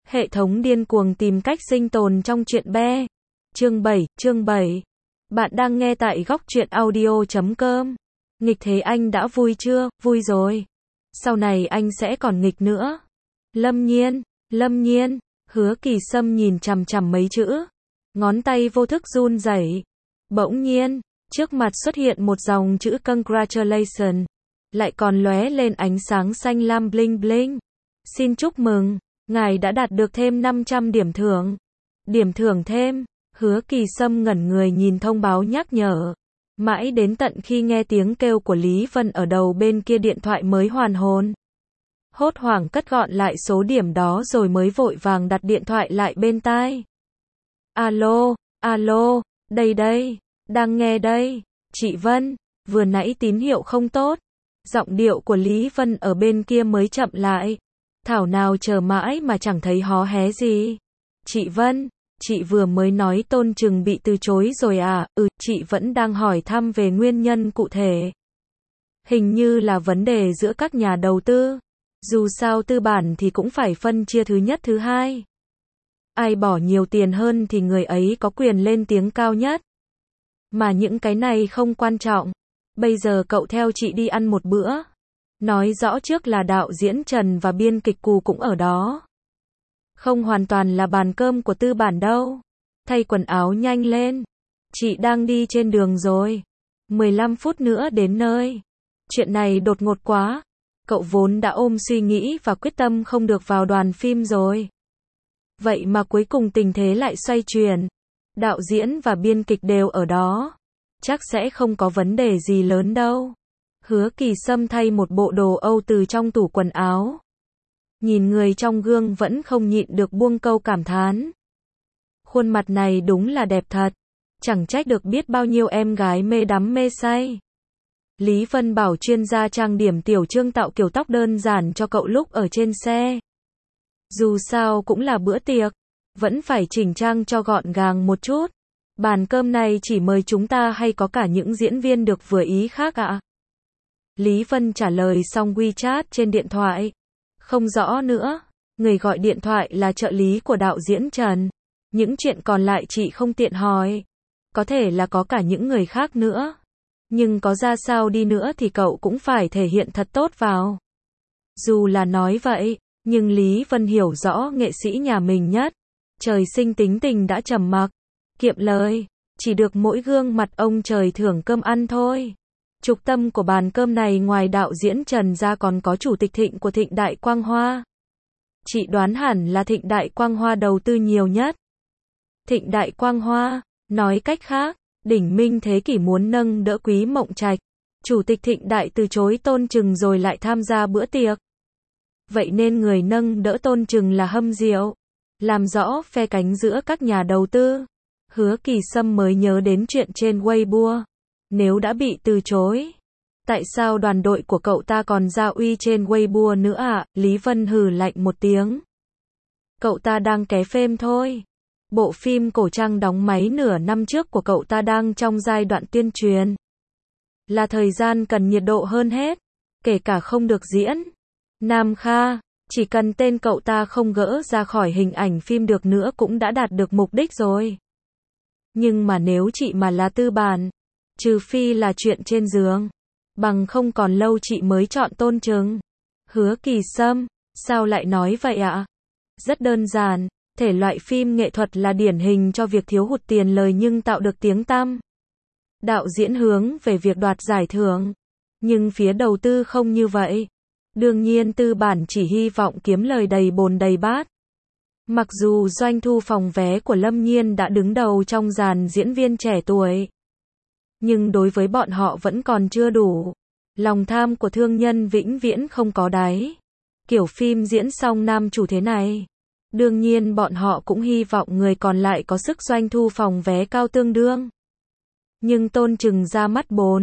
Hệ thống điên cuồng tìm cách sinh tồn trong truyện be. Chương 7. Bạn đang nghe tại góc truyện audio.com. Nghịch thế anh đã vui chưa? Vui rồi. Sau này anh sẽ còn nghịch nữa. Lâm Nhiên. Hứa Kỳ Sâm nhìn chằm chằm mấy chữ. Ngón tay vô thức run rẩy. Bỗng nhiên, trước mặt xuất hiện một dòng chữ congratulations. Lại còn lóe lên ánh sáng xanh lam bling bling. Xin chúc mừng, ngài đã đạt được thêm 500 điểm thưởng. Điểm thưởng thêm. Hứa Kỳ Sâm ngẩn người nhìn thông báo nhắc nhở. Mãi đến tận khi nghe tiếng kêu của Lý Vân ở đầu bên kia điện thoại mới hoàn hồn. Hốt hoảng cất gọn lại số điểm đó rồi mới vội vàng đặt điện thoại lại bên tai. Alo, đây, đang nghe đây. Chị Vân, vừa nãy tín hiệu không tốt. Giọng điệu của Lý Vân ở bên kia mới chậm lại. Thảo nào chờ mãi mà chẳng thấy hó hé gì. Chị Vân, chị vừa mới nói Tôn Trừng bị từ chối rồi à? Chị vẫn đang hỏi thăm về nguyên nhân cụ thể. Hình như là vấn đề giữa các nhà đầu tư. Dù sao tư bản thì cũng phải phân chia thứ nhất thứ hai. Ai bỏ nhiều tiền hơn thì người ấy có quyền lên tiếng cao nhất. Mà những cái này không quan trọng. Bây giờ cậu theo chị đi ăn một bữa. Nói rõ trước là đạo diễn Trần và biên kịch Cù cũng ở đó. Không hoàn toàn là bàn cơm của tư bản đâu. Thay quần áo nhanh lên. Chị đang đi trên đường rồi. 15 phút nữa đến nơi. Chuyện này đột ngột quá. Cậu vốn đã ôm suy nghĩ và quyết tâm không được vào đoàn phim rồi. Vậy mà cuối cùng tình thế lại xoay chuyển. Đạo diễn và biên kịch đều ở đó. Chắc sẽ không có vấn đề gì lớn đâu. Hứa Kỳ Sâm thay một bộ đồ Âu từ trong tủ quần áo. Nhìn người trong gương vẫn không nhịn được buông câu cảm thán. Khuôn mặt này đúng là đẹp thật. Chẳng trách được biết bao nhiêu em gái mê đắm mê say. Lý Vân bảo chuyên gia trang điểm Tiểu Trương tạo kiểu tóc đơn giản cho cậu lúc ở trên xe. Dù sao cũng là bữa tiệc, vẫn phải chỉnh trang cho gọn gàng một chút. Bàn cơm này chỉ mời chúng ta hay có cả những diễn viên được vừa ý khác ạ? Lý Vân trả lời xong WeChat trên điện thoại. Không rõ nữa, người gọi điện thoại là trợ lý của đạo diễn Trần. Những chuyện còn lại chị không tiện hỏi. Có thể là có cả những người khác nữa. Nhưng có ra sao đi nữa thì cậu cũng phải thể hiện thật tốt vào. Dù là nói vậy, nhưng Lý Vân hiểu rõ nghệ sĩ nhà mình nhất. Trời sinh tính tình đã trầm mặc, kiệm lời, chỉ được mỗi gương mặt ông trời thưởng cơm ăn thôi. Trục tâm của bàn cơm này ngoài đạo diễn Trần ra còn có chủ tịch Thịnh của Thịnh Đại Quang Hoa. Chị đoán hẳn là Thịnh Đại Quang Hoa đầu tư nhiều nhất. Thịnh Đại Quang Hoa, nói cách khác, đỉnh minh thế kỷ muốn nâng đỡ Quý Mộng Trạch. Chủ tịch Thịnh Đại từ chối Tôn Trừng rồi lại tham gia bữa tiệc. Vậy nên người nâng đỡ Tôn Trừng là Hâm Diệu. Làm rõ phe cánh giữa các nhà đầu tư. Hứa Kỳ Sâm mới nhớ đến chuyện trên Weibo. Nếu đã bị từ chối, tại sao đoàn đội của cậu ta còn ra uy trên Weibo nữa ạ? Lý Vân hừ lạnh một tiếng. Cậu ta đang ké phêm thôi. Bộ phim cổ trang đóng máy nửa năm trước của cậu ta đang trong giai đoạn tuyên truyền. Là thời gian cần nhiệt độ hơn hết. Kể cả không được diễn. Nam Kha, chỉ cần tên cậu ta không gỡ ra khỏi hình ảnh phim được nữa cũng đã đạt được mục đích rồi. Nhưng mà nếu chị mà là tư bản, trừ phi là chuyện trên giường, bằng không còn lâu chị mới chọn Tôn Trừng. Hứa Kỳ Sâm, sao lại nói vậy ạ? Rất đơn giản, thể loại phim nghệ thuật là điển hình cho việc thiếu hụt tiền lời nhưng tạo được tiếng tăm. Đạo diễn hướng về việc đoạt giải thưởng, nhưng phía đầu tư không như vậy. Đương nhiên tư bản chỉ hy vọng kiếm lời đầy bồn đầy bát. Mặc dù doanh thu phòng vé của Lâm Nhiên đã đứng đầu trong dàn diễn viên trẻ tuổi, nhưng đối với bọn họ vẫn còn chưa đủ. Lòng tham của thương nhân vĩnh viễn không có đáy. Kiểu phim diễn xong nam chủ thế này, đương nhiên bọn họ cũng hy vọng người còn lại có sức doanh thu phòng vé cao tương đương. Nhưng Tôn Trừng ra mắt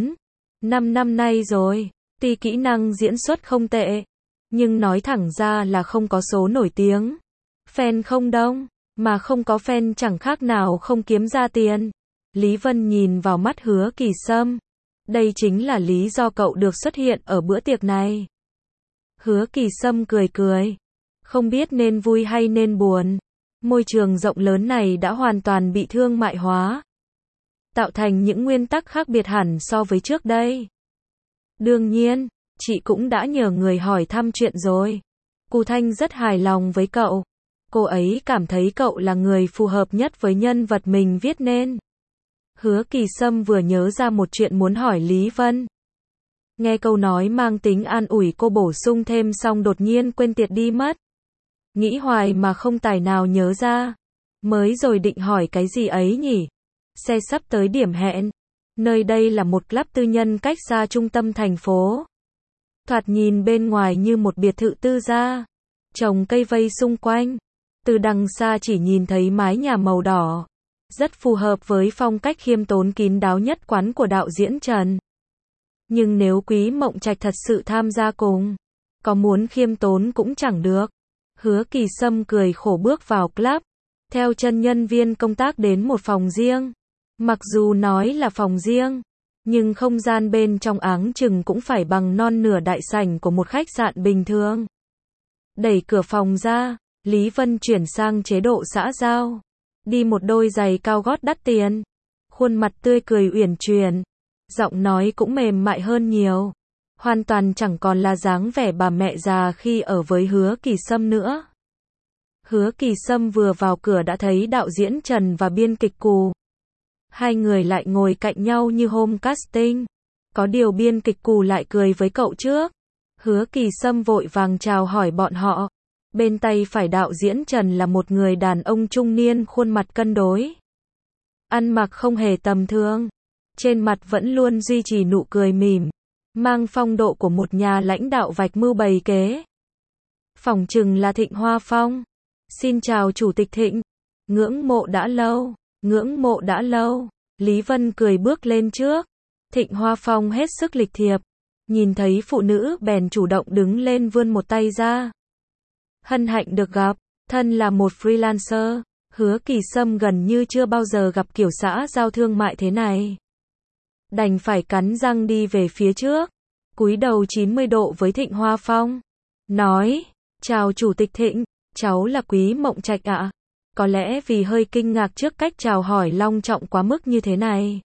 4-5 năm nay rồi. Tuy kỹ năng diễn xuất không tệ, nhưng nói thẳng ra là không có số nổi tiếng. Fan không đông, mà không có fan chẳng khác nào không kiếm ra tiền. Lý Vân nhìn vào mắt Hứa Kỳ Sâm. Đây chính là lý do cậu được xuất hiện ở bữa tiệc này. Hứa Kỳ Sâm cười cười. Không biết nên vui hay nên buồn. Môi trường rộng lớn này đã hoàn toàn bị thương mại hóa, tạo thành những nguyên tắc khác biệt hẳn so với trước đây. Đương nhiên, chị cũng đã nhờ người hỏi thăm chuyện rồi. Cù Thanh rất hài lòng với cậu. Cô ấy cảm thấy cậu là người phù hợp nhất với nhân vật mình viết nên. Hứa Kỳ Sâm vừa nhớ ra một chuyện muốn hỏi Lý Vân. Nghe câu nói mang tính an ủi cô bổ sung thêm xong đột nhiên quên tiệt đi mất. Nghĩ hoài mà không tài nào nhớ ra. Mới rồi định hỏi cái gì ấy nhỉ? Xe sắp tới điểm hẹn. Nơi đây là một club tư nhân cách xa trung tâm thành phố. Thoạt nhìn bên ngoài như một biệt thự tư gia. Trồng cây vây xung quanh. Từ đằng xa chỉ nhìn thấy mái nhà màu đỏ. Rất phù hợp với phong cách khiêm tốn kín đáo nhất quán của đạo diễn Trần. Nhưng nếu Quý Mộng Trạch thật sự tham gia cùng, có muốn khiêm tốn cũng chẳng được. Hứa Kỳ Sâm cười khổ bước vào club, theo chân nhân viên công tác đến một phòng riêng. Mặc dù nói là phòng riêng, nhưng không gian bên trong áng chừng cũng phải bằng non nửa đại sảnh của một khách sạn bình thường. Đẩy cửa phòng ra, Lý Vân chuyển sang chế độ xã giao. Đi một đôi giày cao gót đắt tiền. Khuôn mặt tươi cười uyển chuyển. Giọng nói cũng mềm mại hơn nhiều. Hoàn toàn chẳng còn là dáng vẻ bà mẹ già khi ở với Hứa Kỳ Sâm nữa. Hứa Kỳ Sâm vừa vào cửa đã thấy đạo diễn Trần và biên kịch Cù. Hai người lại ngồi cạnh nhau như hôm casting. Có điều biên kịch Cù lại cười với cậu trước. Hứa Kỳ Sâm vội vàng chào hỏi bọn họ. Bên tay phải đạo diễn Trần là một người đàn ông trung niên khuôn mặt cân đối. Ăn mặc không hề tầm thường. Trên mặt vẫn luôn duy trì nụ cười mỉm. Mang phong độ của một nhà lãnh đạo vạch mưu bày kế. Phỏng chừng là Thịnh Hoa Phong. Xin chào Chủ tịch Thịnh. Ngưỡng mộ đã lâu. Ngưỡng mộ đã lâu. Lý Vân cười bước lên trước. Thịnh Hoa Phong hết sức lịch thiệp. Nhìn thấy phụ nữ bèn chủ động đứng lên vươn một tay ra. Hân hạnh được gặp. Thân là một freelancer, Hứa Kỳ Sâm gần như chưa bao giờ gặp kiểu xã giao thương mại thế này. Đành phải cắn răng đi về phía trước, cúi đầu 90 độ với Thịnh Hoa Phong. Nói, chào Chủ tịch Thịnh, cháu là Quý Mộng Trạch ạ. Có lẽ vì hơi kinh ngạc trước cách chào hỏi long trọng quá mức như thế này.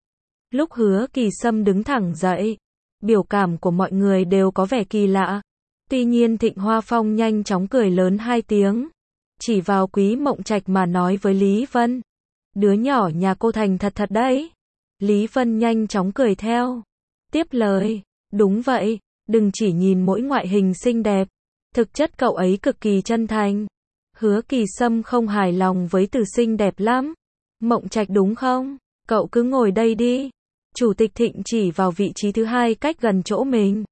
Lúc Hứa Kỳ Sâm đứng thẳng dậy, biểu cảm của mọi người đều có vẻ kỳ lạ. Tuy nhiên Thịnh Hoa Phong nhanh chóng cười lớn 2 tiếng. Chỉ vào Quý Mộng Trạch mà nói với Lý Vân. Đứa nhỏ nhà cô thành thật thật đấy. Lý Vân nhanh chóng cười theo. Tiếp lời. Đúng vậy, đừng chỉ nhìn mỗi ngoại hình xinh đẹp. Thực chất cậu ấy cực kỳ chân thành. Hứa Kỳ Sâm không hài lòng với từ xinh đẹp lắm. Mộng Trạch đúng không? Cậu cứ ngồi đây đi. Chủ tịch Thịnh chỉ vào vị trí thứ 2 cách gần chỗ mình.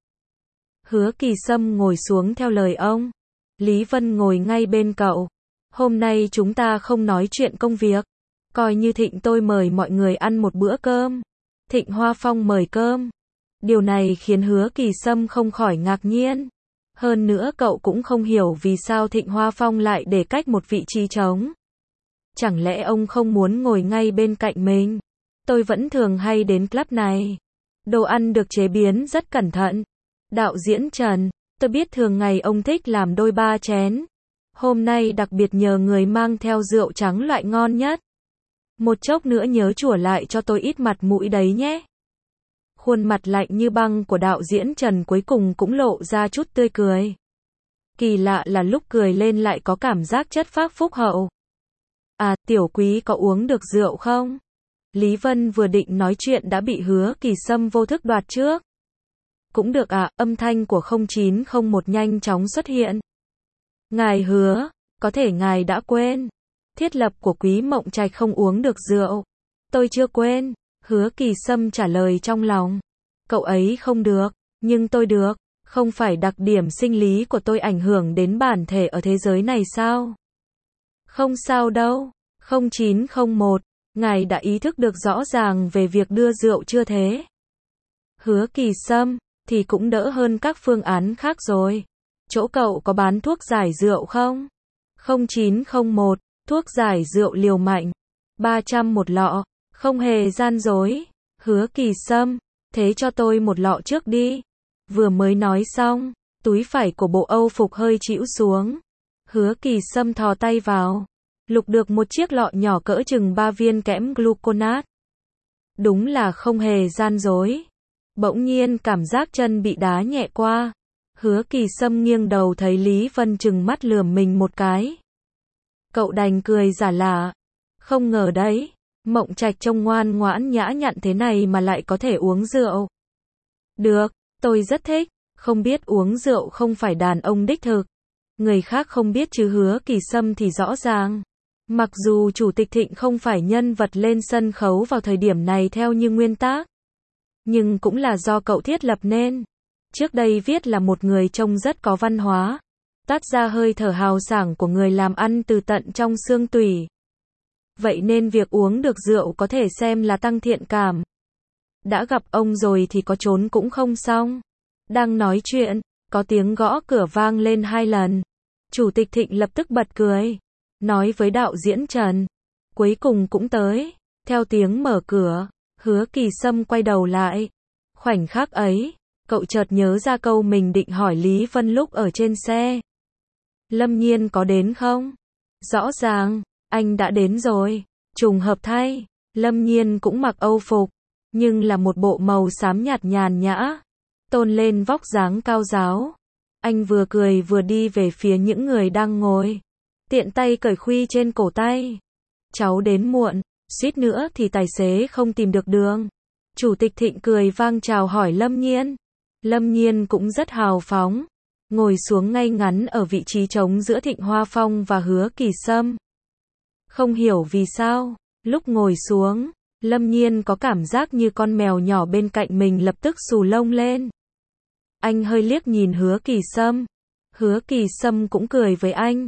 Hứa Kỳ Sâm ngồi xuống theo lời ông. Lý Vân ngồi ngay bên cậu. Hôm nay chúng ta không nói chuyện công việc. Coi như Thịnh tôi mời mọi người ăn một bữa cơm. Thịnh Hoa Phong mời cơm. Điều này khiến Hứa Kỳ Sâm không khỏi ngạc nhiên. Hơn nữa cậu cũng không hiểu vì sao Thịnh Hoa Phong lại để cách một vị trí trống. Chẳng lẽ ông không muốn ngồi ngay bên cạnh mình? Tôi vẫn thường hay đến club này. Đồ ăn được chế biến rất cẩn thận. Đạo diễn Trần, tôi biết thường ngày ông thích làm đôi 3 chén. Hôm nay đặc biệt nhờ người mang theo rượu trắng loại ngon nhất. Một chốc nữa nhớ chủa lại cho tôi ít mặt mũi đấy nhé. Khuôn mặt lạnh như băng của đạo diễn Trần cuối cùng cũng lộ ra chút tươi cười. Kỳ lạ là lúc cười lên lại có cảm giác chất phác phúc hậu. À, tiểu Quý có uống được rượu không? Lý Vân vừa định nói chuyện đã bị Hứa Kỳ Sâm vô thức đoạt trước. Cũng được ạ, âm thanh của 0901 nhanh chóng xuất hiện. Ngài Hứa, có thể ngài đã quên. Thiết lập của Quý Mộng Trạch không uống được rượu. Tôi chưa quên. Hứa Kỳ Sâm trả lời trong lòng. Cậu ấy không được, nhưng tôi được. Không phải đặc điểm sinh lý của tôi ảnh hưởng đến bản thể ở thế giới này sao? Không sao đâu. 0901, ngài đã ý thức được rõ ràng về việc đưa rượu chưa thế? Hứa Kỳ Sâm, thì cũng đỡ hơn các phương án khác rồi. Chỗ cậu có bán thuốc giải rượu không? 0901, thuốc giải rượu liều mạnh. 300 một lọ, không hề gian dối. Hứa Kỳ Sâm, thế cho tôi một lọ trước đi. Vừa mới nói xong, túi phải của bộ Âu phục hơi chĩu xuống. Hứa Kỳ Sâm thò tay vào, lục được một chiếc lọ nhỏ cỡ chừng 3 viên kẽm gluconat. Đúng là không hề gian dối. Bỗng nhiên cảm giác chân bị đá nhẹ qua. Hứa Kỳ Sâm nghiêng đầu thấy Lý Vân trừng mắt lườm mình một cái. Cậu đành cười giả lạ. Không ngờ đấy, Mộng Trạch trông ngoan ngoãn nhã nhặn thế này mà lại có thể uống rượu. Được, tôi rất thích. Không biết uống rượu không phải đàn ông đích thực. Người khác không biết chứ Hứa Kỳ Sâm thì rõ ràng. Mặc dù Chủ tịch Thịnh không phải nhân vật lên sân khấu vào thời điểm này theo như nguyên tắc, nhưng cũng là do cậu thiết lập nên. Trước đây viết là một người trông rất có văn hóa, toát ra hơi thở hào sảng của người làm ăn từ tận trong xương tủy. Vậy nên việc uống được rượu có thể xem là tăng thiện cảm. Đã gặp ông rồi thì có trốn cũng không xong. Đang nói chuyện, có tiếng gõ cửa vang lên 2 lần. Chủ tịch Thịnh lập tức bật cười, nói với đạo diễn Trần. Cuối cùng cũng tới. Theo tiếng mở cửa, Hứa Kỳ Sâm quay đầu lại. Khoảnh khắc ấy, cậu chợt nhớ ra câu mình định hỏi Lý Vân lúc ở trên xe. Lâm Nhiên có đến không? Rõ ràng, anh đã đến rồi. Trùng hợp thay, Lâm Nhiên cũng mặc Âu phục, nhưng là một bộ màu xám nhạt nhàn nhã, tôn lên vóc dáng cao ráo. Anh vừa cười vừa đi về phía những người đang ngồi, tiện tay cởi khuy trên cổ tay. Cháu đến muộn, suýt nữa thì tài xế không tìm được đường. Chủ tịch Thịnh cười vang chào hỏi Lâm Nhiên. Lâm Nhiên cũng rất hào phóng, ngồi xuống ngay ngắn ở vị trí trống giữa Thịnh Hoa Phong và Hứa Kỳ Sâm. Không hiểu vì sao, lúc ngồi xuống, Lâm Nhiên có cảm giác như con mèo nhỏ bên cạnh mình lập tức xù lông lên. Anh hơi liếc nhìn Hứa Kỳ Sâm. Hứa Kỳ Sâm cũng cười với anh.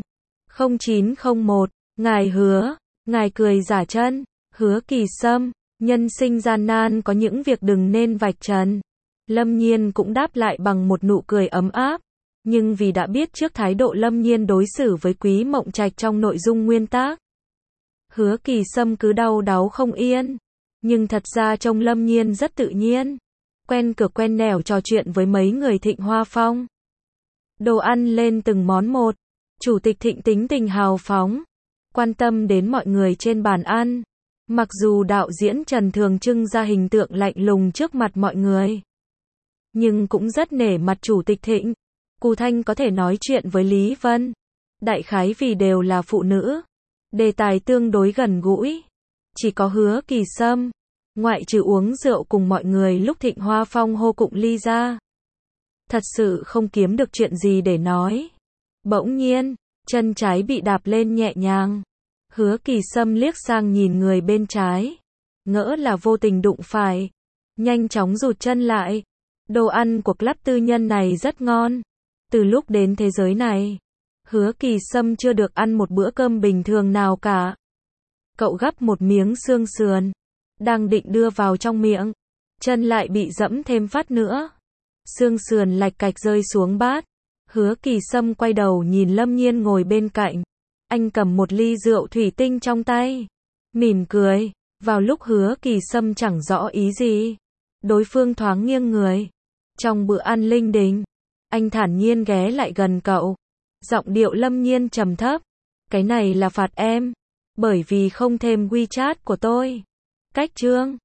0901, ngài Hứa, ngài cười giả chân. Hứa Kỳ Sâm, nhân sinh gian nan có những việc đừng nên vạch trần. Lâm Nhiên cũng đáp lại bằng một nụ cười ấm áp. Nhưng vì đã biết trước thái độ Lâm Nhiên đối xử với Quý Mộng Trạch trong nội dung nguyên tác, Hứa Kỳ Sâm cứ đau đáu không yên. Nhưng thật ra trông Lâm Nhiên rất tự nhiên, quen cửa quen nẻo trò chuyện với mấy người Thịnh Hoa Phong. Đồ ăn lên từng món một. Chủ tịch Thịnh tính tình hào phóng, quan tâm đến mọi người trên bàn ăn. Mặc dù đạo diễn Trần thường trưng ra hình tượng lạnh lùng trước mặt mọi người, nhưng cũng rất nể mặt Chủ tịch Thịnh. Cù Thanh có thể nói chuyện với Lý Vân, đại khái vì đều là phụ nữ, đề tài tương đối gần gũi. Chỉ có Hứa Kỳ Sâm, ngoại trừ uống rượu cùng mọi người lúc Thịnh Hoa Phong hô cụng ly ra, thật sự không kiếm được chuyện gì để nói. Bỗng nhiên, chân trái bị đạp lên nhẹ nhàng. Hứa Kỳ Sâm liếc sang nhìn người bên trái, ngỡ là vô tình đụng phải, nhanh chóng rụt chân lại. Đồ ăn của club tư nhân này rất ngon. Từ lúc đến thế giới này, Hứa Kỳ Sâm chưa được ăn một bữa cơm bình thường nào cả. Cậu gắp một miếng xương sườn, đang định đưa vào trong miệng, chân lại bị dẫm thêm phát nữa. Xương sườn lạch cạch rơi xuống bát. Hứa Kỳ Sâm quay đầu nhìn Lâm Nhiên ngồi bên cạnh. Anh cầm một ly rượu thủy tinh trong tay, mỉm cười. Vào lúc Hứa Kỳ Sâm chẳng rõ ý gì, đối phương thoáng nghiêng người. Trong bữa ăn linh đình, anh thản nhiên ghé lại gần cậu. Giọng điệu Lâm Nhiên trầm thấp. Cái này là phạt em, bởi vì không thêm WeChat của tôi. Cách chương